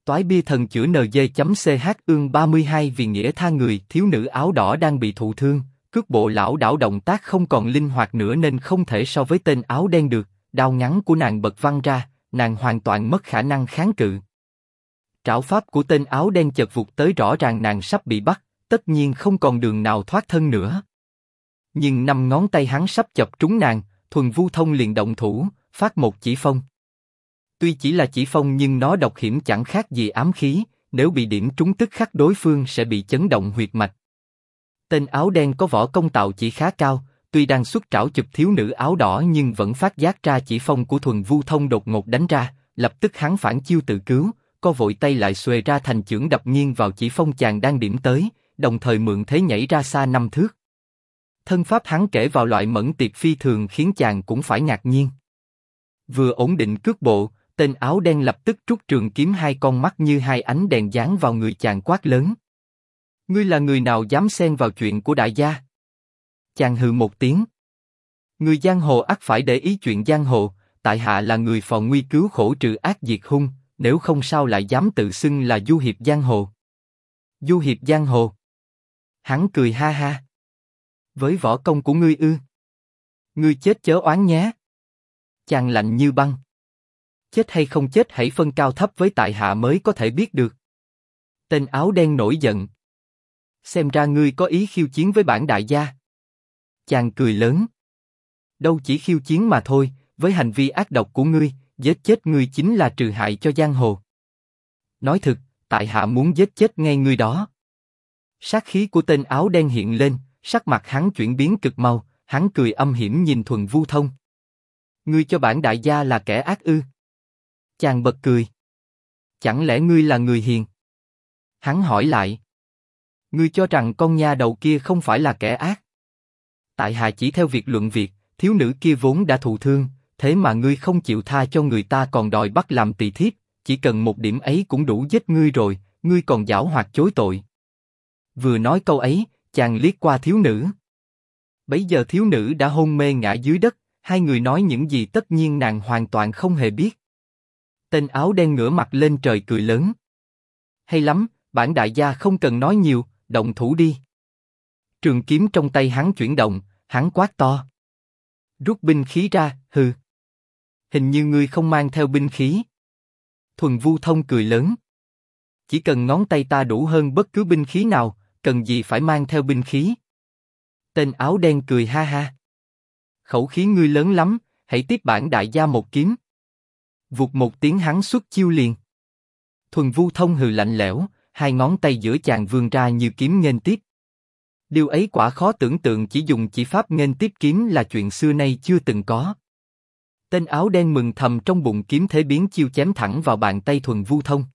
Toái bia thần chữa NG.ch ương 32 vì nghĩa tha người, thiếu nữ áo đỏ đang bị thụ thương, cước bộ lảo đảo, động tác không còn linh hoạt nữa nên không thể so với tên áo đen được, đao ngắn của nàng bật văng ra, nàng hoàn toàn mất khả năng kháng cự. Trảo pháp của tên áo đen chợt vụt tới, rõ ràng nàng sắp bị bắt, tất nhiên không còn đường nào thoát thân nữa. Nhưng 5 ngón tay hắn sắp chập trúng nàng, Thuần Vu Thông liền động thủ, phát một chỉ phong. Tuy chỉ là chỉ phong nhưng nó độc hiểm chẳng khác gì ám khí, nếu bị điểm trúng tức khắc đối phương sẽ bị chấn động huyệt mạch. Tên áo đen có võ công tạo chỉ khá cao, tuy đang xuất trảo chụp thiếu nữ áo đỏ nhưng vẫn phát giác ra chỉ phong của Thuần Vu Thông đột ngột đánh ra, lập tức hắn phản chiêu tự cứu, co vội tay lại xuề ra thành chưởng đập nghiêng vào chỉ phong chàng đang điểm tới, đồng thời mượn thế nhảy ra xa 5 thước. Thân pháp hắn kể vào loại mẫn tiệp phi thường khiến chàng cũng phải ngạc nhiên. Vừa ổn định cước bộ, tên áo đen lập tức rút trường kiếm, hai con mắt như hai ánh đèn giáng vào người chàng, quát lớn: "Ngươi là người nào dám xen vào chuyện của đại gia?" Chàng hừ một tiếng: "Người giang hồ ắt phải để ý chuyện giang hồ, tại hạ là người phò nguy cứu khổ trừ ác diệt hung, nếu không sao lại dám tự xưng là du hiệp giang hồ?" Du hiệp giang hồ? Hắn cười ha ha: "Với võ công của ngươi ư? Ngươi chết chớ oán nhé." Chàng lạnh như băng: "Chết hay không chết hãy phân cao thấp với tại hạ mới có thể biết được." Tên áo đen nổi giận: "Xem ra ngươi có ý khiêu chiến với bản đại gia." Chàng cười lớn: "Đâu chỉ khiêu chiến mà thôi, với hành vi ác độc của ngươi, giết chết ngươi chính là trừ hại cho giang hồ. Nói thực, tại hạ muốn giết chết ngay ngươi đó." Sát khí của tên áo đen hiện lên, sắc mặt hắn chuyển biến cực mau, hắn cười âm hiểm nhìn Thuần Vu Thông: "Ngươi cho bản đại gia là kẻ ác ư?" Chàng bật cười: "Chẳng lẽ ngươi là người hiền?" Hắn hỏi lại: "Ngươi cho rằng con nha đầu kia không phải là kẻ ác?" Tại hạ chỉ theo việc luận việc, thiếu nữ kia vốn đã thụ thương, thế mà ngươi không chịu tha cho người ta còn đòi bắt làm tỳ thiếp, chỉ cần một điểm ấy cũng đủ giết ngươi rồi, ngươi còn giảo hoạt chối tội. Vừa nói câu ấy, chàng liếc qua thiếu nữ. Bấy giờ thiếu nữ đã hôn mê ngã dưới đất, hai người nói những gì tất nhiên nàng hoàn toàn không hề biết. Tên áo đen ngửa mặt lên trời cười lớn: "Hay lắm, bản đại gia không cần nói nhiều, động thủ đi." Trường kiếm trong tay hắn chuyển động, hắn quát to: "Rút binh khí ra!" "Hừ, hình như ngươi không mang theo binh khí." Thuần Vu Thông cười lớn: "Chỉ cần ngón tay ta đủ hơn bất cứ binh khí nào, cần gì phải mang theo binh khí?" Tên áo đen cười ha ha: "Khẩu khí ngươi lớn lắm, hãy tiếp bản đại gia một kiếm." Vụt một tiếng hắn xuất chiêu liền. Thuần Vu Thông hừ lạnh lẽo, hai ngón tay giữa chàng vươn ra như kiếm nghênh tiếp. Điều ấy quả khó tưởng tượng, chỉ dùng chỉ pháp nghênh tiếp kiếm là chuyện xưa nay chưa từng có. Tên áo đen mừng thầm trong bụng, kiếm thế biến chiêu chém thẳng vào bàn tay Thuần Vu Thông.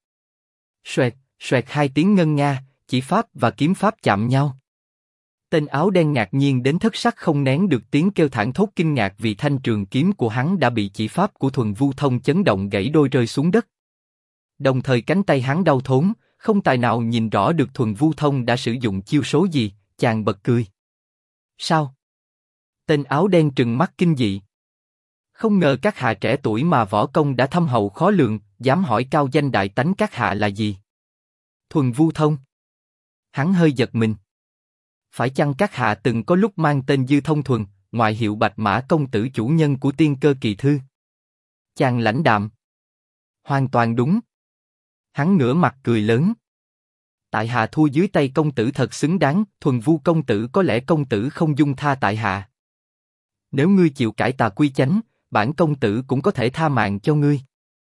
Xoẹt, xoẹt hai tiếng ngân nga, chỉ pháp và kiếm pháp chạm nhau. Tên áo đen ngạc nhiên đến thất sắc, không nén được tiếng kêu thảng thốt kinh ngạc vì thanh trường kiếm của hắn đã bị chỉ pháp của Thuần Vu Thông chấn động gãy đôi rơi xuống đất. Đồng thời cánh tay hắn đau thốn, không tài nào nhìn rõ được Thuần Vu Thông đã sử dụng chiêu số gì. Chàng bật cười: "Sao?" Tên áo đen trừng mắt kinh dị: "Không ngờ các hạ trẻ tuổi mà võ công đã thâm hậu khó lường, dám hỏi cao danh đại tánh các hạ là gì?" Thuần Vu Thông. Hắn hơi giật mình. Phải chăng các hạ từng có lúc mang tên Dư Thông Thuần, ngoại hiệu Bạch Mã công tử, chủ nhân của Tiên Cơ Kỳ Thư? Chàng lãnh đạm: "Hoàn toàn đúng." Hắn ngửa mặt cười lớn: "Tại hạ thua dưới tay công tử thật xứng đáng, Thuần Vu công tử, có lẽ công tử không dung tha tại hạ. Nếu ngươi chịu cải tà quy chánh, bản công tử cũng có thể tha mạng cho ngươi."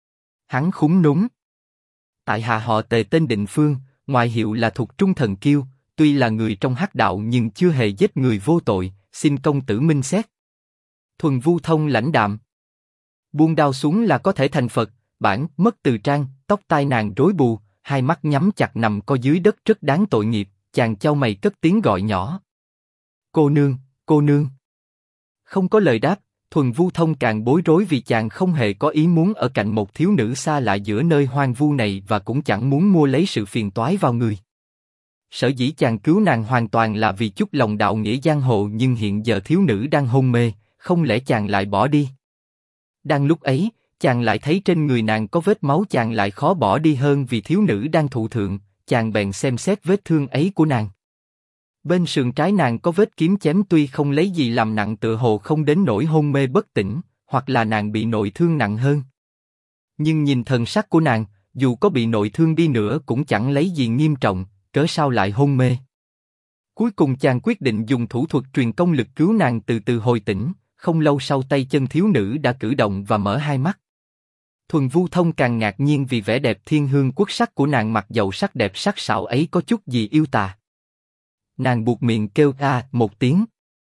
Hắn khúm núm: "Tại hạ họ Tề, tên Định Phương, ngoại hiệu là Thục Trung Thần Kiêu, tuy là người trong hắc đạo nhưng chưa hề giết người vô tội, xin công tử minh xét." Thuần Vu Thông lãnh đạm: "Buông đao xuống là có thể thành Phật, bản mất từ trang, tóc tai nàng rối bù, hai mắt nhắm chặt nằm co dưới đất rất đáng tội nghiệp." Chàng chau mày cất tiếng gọi nhỏ: "Cô nương, cô nương." Không có lời đáp, Thuần Vu Thông càng bối rối vì chàng không hề có ý muốn ở cạnh một thiếu nữ xa lạ giữa nơi hoang vu này và cũng chẳng muốn mua lấy sự phiền toái vào người. Sở dĩ chàng cứu nàng hoàn toàn là vì chút lòng đạo nghĩa giang hồ, nhưng hiện giờ thiếu nữ đang hôn mê, không lẽ chàng lại bỏ đi? Đang lúc ấy, Chàng lại thấy trên người nàng có vết máu, chàng lại khó bỏ đi hơn vì thiếu nữ đang thụ thượng, chàng bèn xem xét vết thương ấy của nàng. Bên sườn trái nàng có vết kiếm chém, tuy không lấy gì làm nặng, tựa hồ không đến nỗi hôn mê bất tỉnh, hoặc là nàng bị nội thương nặng hơn. Nhưng nhìn thần sắc của nàng, dù có bị nội thương đi nữa cũng chẳng lấy gì nghiêm trọng, cớ sao lại hôn mê. Cuối cùng chàng quyết định dùng thủ thuật truyền công lực cứu nàng từ từ hồi tỉnh, không lâu sau tay chân thiếu nữ đã cử động và mở hai mắt. Thuần Vu Thông càng ngạc nhiên vì vẻ đẹp thiên hương quốc sắc của nàng, mặc dầu sắc đẹp sắc sảo ấy có chút gì yêu tà. Nàng buột miệng kêu a một tiếng.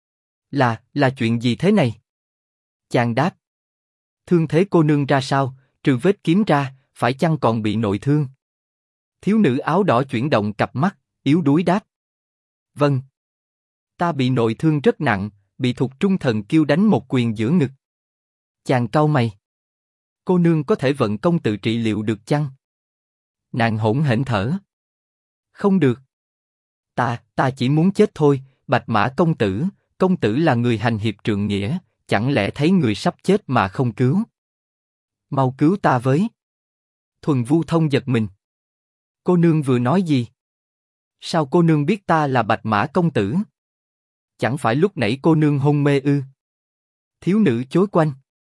Là chuyện gì thế này? Chàng đáp. Thương thế cô nương ra sao, trừ vết kiếm ra, phải chăng còn bị nội thương? Thiếu nữ áo đỏ chuyển động cặp mắt, yếu đuối đáp. Vâng. Ta bị nội thương rất nặng, bị Thục Trung Thần Kiêu đánh một quyền giữa ngực. Chàng cau mày. Cô nương có thể vận công tự trị liệu được chăng? Nàng hỗn hển thở. Không được. Ta chỉ muốn chết thôi, Bạch Mã công tử là người hành hiệp trượng nghĩa, chẳng lẽ thấy người sắp chết mà không cứu? Mau cứu ta với. Thuần Vu Thông giật mình. Cô nương vừa nói gì? Sao cô nương biết ta là Bạch Mã công tử? Chẳng phải lúc nãy cô nương hôn mê ư? Thiếu nữ chối quanh.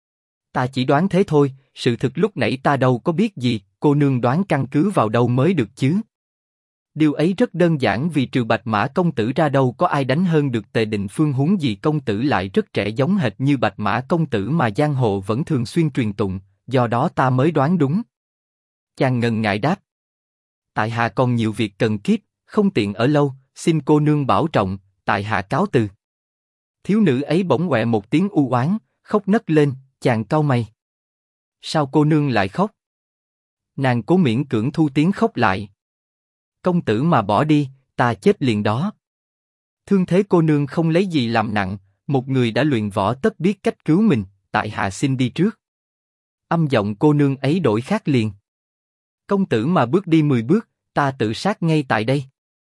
Ta chỉ đoán thế thôi, sự thực lúc nãy ta đâu có biết gì, cô nương đoán căn cứ vào đâu mới được chứ? Điều ấy rất đơn giản, vì trừ Bạch Mã công tử ra đâu có ai đánh hơn được Tề Định Phương, huống gì công tử lại rất trẻ giống hệt như Bạch Mã công tử mà giang hồ vẫn thường xuyên truyền tụng, do đó ta mới đoán đúng. Chàng ngần ngại đáp. Tại hạ còn nhiều việc cần kiếp, không tiện ở lâu, xin cô nương bảo trọng, tại hạ cáo từ. Thiếu nữ ấy bỗng quẹ một tiếng u oán, khóc nấc lên, chàng cau mày. Sao cô nương lại khóc? Nàng cố miễn cưỡng thu tiếng khóc lại. Công tử mà bỏ đi, ta chết liền đó. Thương thế cô nương không lấy gì làm nặng, một người đã luyện võ tất biết cách cứu mình, tại hạ xin đi trước. Âm giọng cô nương ấy đổi khác liền. Công tử mà bước đi 10 bước, ta tự sát ngay tại đây.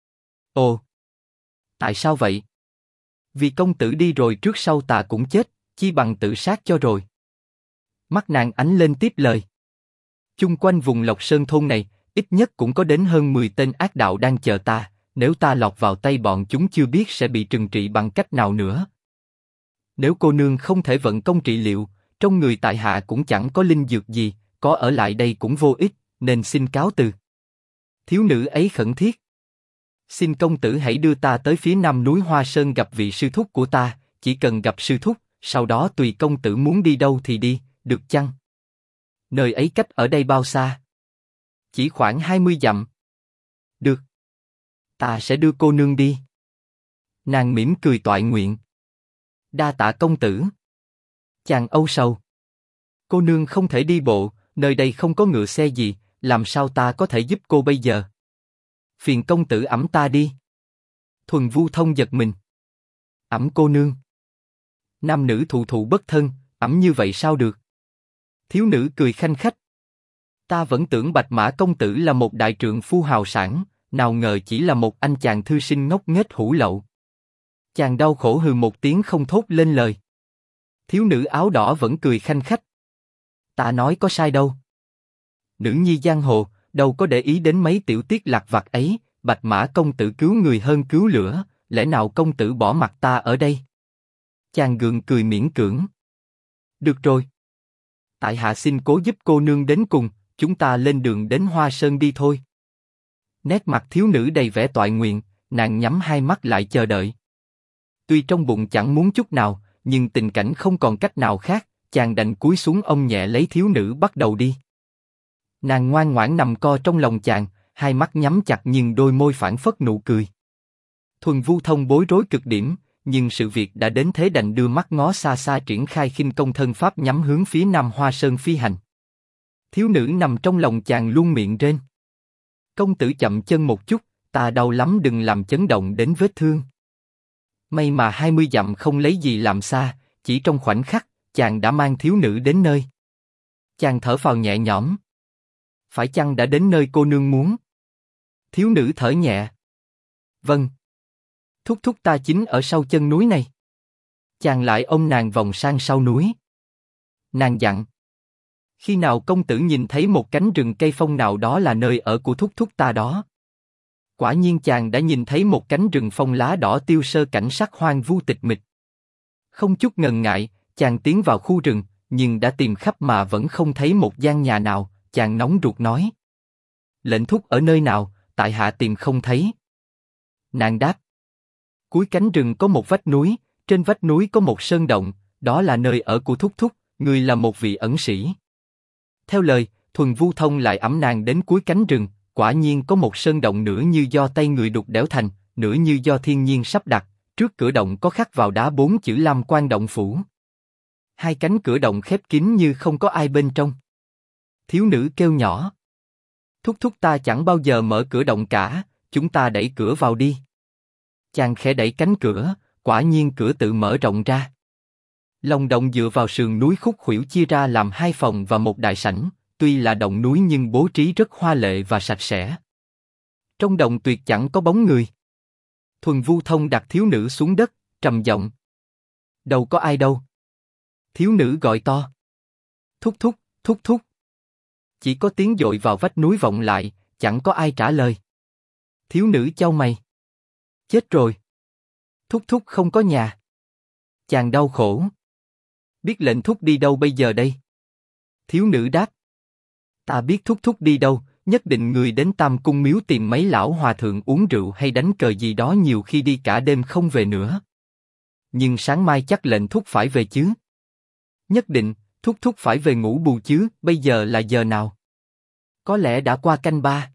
Ồ! Tại sao vậy? Vì công tử đi rồi trước sau ta cũng chết, chi bằng tự sát cho rồi. Mắt nàng ánh lên tiếp lời. Chung quanh vùng Lộc Sơn thôn này, ít nhất cũng có đến hơn 10 tên ác đạo đang chờ ta, nếu ta lọt vào tay bọn chúng chưa biết sẽ bị trừng trị bằng cách nào nữa. Nếu cô nương không thể vận công trị liệu, trong người tại hạ cũng chẳng có linh dược gì, có ở lại đây cũng vô ích, nên xin cáo từ. Thiếu nữ ấy khẩn thiết. Xin công tử hãy đưa ta tới phía nam núi Hoa Sơn gặp vị sư thúc của ta, chỉ cần gặp sư thúc, sau đó tùy công tử muốn đi đâu thì đi, được chăng? Nơi ấy cách ở đây bao xa? Chỉ khoảng 20 dặm. Được. Ta sẽ đưa cô nương đi. Nàng mỉm cười toại nguyện. Đa tạ công tử. Chàng âu sầu. Cô nương không thể đi bộ, nơi đây không có ngựa xe gì, làm sao ta có thể giúp cô bây giờ? Phiền công tử ẵm ta đi. Thuần Vu Thông giật mình. Ẵm cô nương. Nam nữ thụ thụ bất thân, ẵm như vậy sao được? Thiếu nữ cười khanh khách. Ta vẫn tưởng Bạch Mã công tử là một đại trượng phu hào sản, nào ngờ chỉ là một anh chàng thư sinh ngốc nghếch hủ lậu. Chàng đau khổ hừ một tiếng không thốt lên lời. Thiếu nữ áo đỏ vẫn cười khanh khách. Ta nói có sai đâu. Nữ nhi giang hồ, đâu có để ý đến mấy tiểu tiết lặt vặt ấy, Bạch Mã công tử cứu người hơn cứu lửa, lẽ nào công tử bỏ mặc ta ở đây? Chàng gượng cười miễn cưỡng. Được rồi. Tại hạ xin cố giúp cô nương đến cùng, chúng ta lên đường đến Hoa Sơn đi thôi. Nét mặt thiếu nữ đầy vẻ toại nguyện, nàng nhắm hai mắt lại chờ đợi. Tuy trong bụng chẳng muốn chút nào, nhưng tình cảnh không còn cách nào khác, chàng đành cúi xuống ôm nhẹ lấy thiếu nữ bắt đầu đi. Nàng ngoan ngoãn nằm co trong lòng chàng, hai mắt nhắm chặt nhưng đôi môi phảng phất nụ cười. Thuần Vu Thông bối rối cực điểm, nhưng sự việc đã đến thế đành đưa mắt ngó xa xa triển khai khinh công thân pháp nhắm hướng phía nam Hoa Sơn phi hành. Thiếu nữ nằm trong lòng chàng luôn miệng rên. Công tử chậm chân một chút, ta đau lắm, đừng làm chấn động đến vết thương. May mà 20 dặm không lấy gì làm xa, chỉ trong khoảnh khắc, chàng đã mang thiếu nữ đến nơi. Chàng thở phào nhẹ nhõm. Phải chăng đã đến nơi cô nương muốn? Thiếu nữ thở nhẹ. Vâng. Thúc thúc ta chính ở sau chân núi này. Chàng lại ôm nàng vòng sang sau núi. Nàng dặn. Khi nào công tử nhìn thấy một cánh rừng cây phong nào đó là nơi ở của thúc thúc ta đó. Quả nhiên chàng đã nhìn thấy một cánh rừng phong lá đỏ tiêu sơ, cảnh sắc hoang vu tịch mịch. Không chút ngần ngại, chàng tiến vào khu rừng, nhưng đã tìm khắp mà vẫn không thấy một gian nhà nào. Chàng nóng ruột nói: lệnh thúc ở nơi nào, tại hạ tìm không thấy. Nàng đáp: cuối cánh rừng có một vách núi, trên vách núi có một sơn động, đó là nơi ở của thúc thúc, người là một vị ẩn sĩ. Theo lời, Thuần Vu Thông lại ẵm nàng đến cuối cánh rừng, quả nhiên có một sơn động, nửa như do tay người đục đẽo thành, nửa như do thiên nhiên sắp đặt. Trước cửa động có khắc vào đá 4 chữ Lam Quan Động Phủ. Hai cánh cửa động khép kín như không có ai bên trong. Thiếu nữ kêu nhỏ: thúc thúc ta chẳng bao giờ mở cửa động cả, chúng ta đẩy cửa vào đi. Chàng khẽ đẩy cánh cửa, quả nhiên cửa tự mở rộng ra. Lòng động dựa vào sườn núi khúc khuỷu chia ra làm 2 phòng và một đại sảnh, tuy là động núi nhưng bố trí rất hoa lệ và sạch sẽ. Trong động tuyệt chẳng có bóng người. Thuần Vu Thông đặt thiếu nữ xuống đất, trầm giọng: đâu có ai đâu. Thiếu nữ gọi to: thúc thúc, thúc thúc. Chỉ có tiếng dội vào vách núi vọng lại, chẳng có ai trả lời. Thiếu nữ chau mày: chết rồi. Thúc thúc không có nhà. Chàng đau khổ: biết lệnh thúc đi đâu bây giờ đây? Thiếu nữ đáp: ta biết thúc thúc đi đâu, nhất định người đến Tam Cung miếu tìm mấy lão hòa thượng uống rượu hay đánh cờ gì đó, nhiều khi đi cả đêm không về nữa. Nhưng sáng mai chắc lệnh thúc phải về chứ? Nhất định, thúc thúc phải về ngủ bù chứ, bây giờ là giờ nào? Có lẽ đã qua canh 3.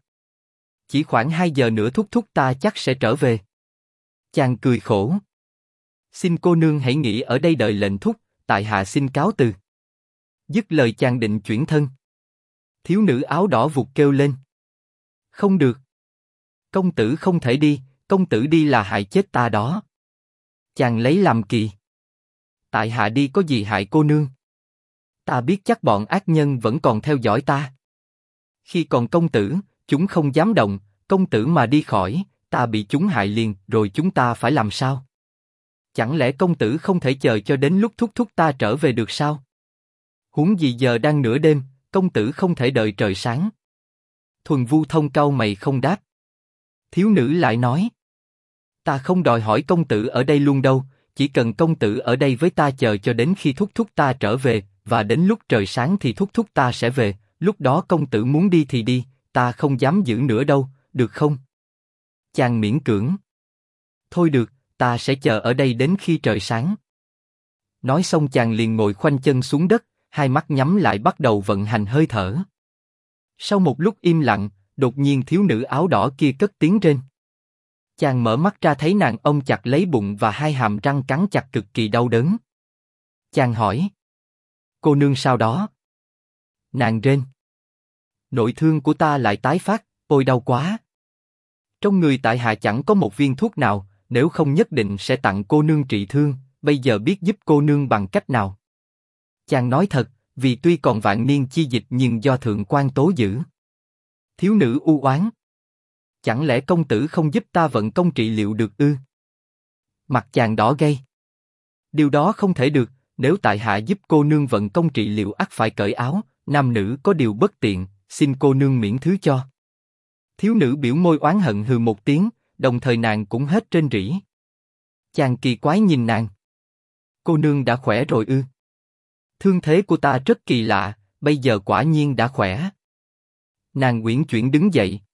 Chỉ khoảng 2 giờ nữa thúc thúc ta chắc sẽ trở về. Chàng cười khổ: xin cô nương hãy nghỉ ở đây đợi lệnh thúc, tại hạ xin cáo từ. Dứt lời chàng định chuyển thân. Thiếu nữ áo đỏ vụt kêu lên: không được. Công tử không thể đi, công tử đi là hại chết ta đó. Chàng lấy làm kỳ: tại hạ đi có gì hại cô nương? Ta biết chắc bọn ác nhân vẫn còn theo dõi ta. Khi còn công tử, chúng không dám động, công tử mà đi khỏi, ta bị chúng hại liền, rồi chúng ta phải làm sao? Chẳng lẽ công tử không thể chờ cho đến lúc thúc thúc ta trở về được sao? Huống gì giờ đang nửa đêm, công tử không thể đợi trời sáng. Thuần Vu Thông cau mày không đáp. Thiếu nữ lại nói: ta không đòi hỏi công tử ở đây luôn đâu, chỉ cần công tử ở đây với ta chờ cho đến khi thúc thúc ta trở về, và đến lúc trời sáng thì thúc thúc ta sẽ về, lúc đó công tử muốn đi thì đi, ta không dám giữ nữa đâu, được không? Chàng miễn cưỡng: thôi được, ta sẽ chờ ở đây đến khi trời sáng. Nói xong chàng liền ngồi khoanh chân xuống đất, hai mắt nhắm lại bắt đầu vận hành hơi thở. Sau một lúc im lặng, đột nhiên thiếu nữ áo đỏ kia cất tiếng rên. Chàng mở mắt ra thấy nàng ôm chặt lấy bụng và hai hàm răng cắn chặt cực kỳ đau đớn. Chàng hỏi: cô nương sao đó? Nàng rên: nội thương của ta lại tái phát, ôi đau quá. Trong người tại hạ chẳng có một viên thuốc nào, nếu không nhất định sẽ tặng cô nương trị thương, bây giờ biết giúp cô nương bằng cách nào? Chàng nói thật, vì tuy còn vạn niên chi dịch nhưng do thượng quan tố giữ. Thiếu nữ u oán: chẳng lẽ công tử không giúp ta vận công trị liệu được ư? Mặt chàng đỏ gay: điều đó không thể được, nếu tại hạ giúp cô nương vận công trị liệu ắt phải cởi áo, nam nữ có điều bất tiện, xin cô nương miễn thứ cho. Thiếu nữ biểu môi oán hận hừ một tiếng, đồng thời nàng cũng hết rên rỉ. Chàng kỳ quái nhìn nàng: cô nương đã khỏe rồi ư? Thương thế của ta rất kỳ lạ, bây giờ quả nhiên đã khỏe. Nàng uyển chuyển đứng dậy.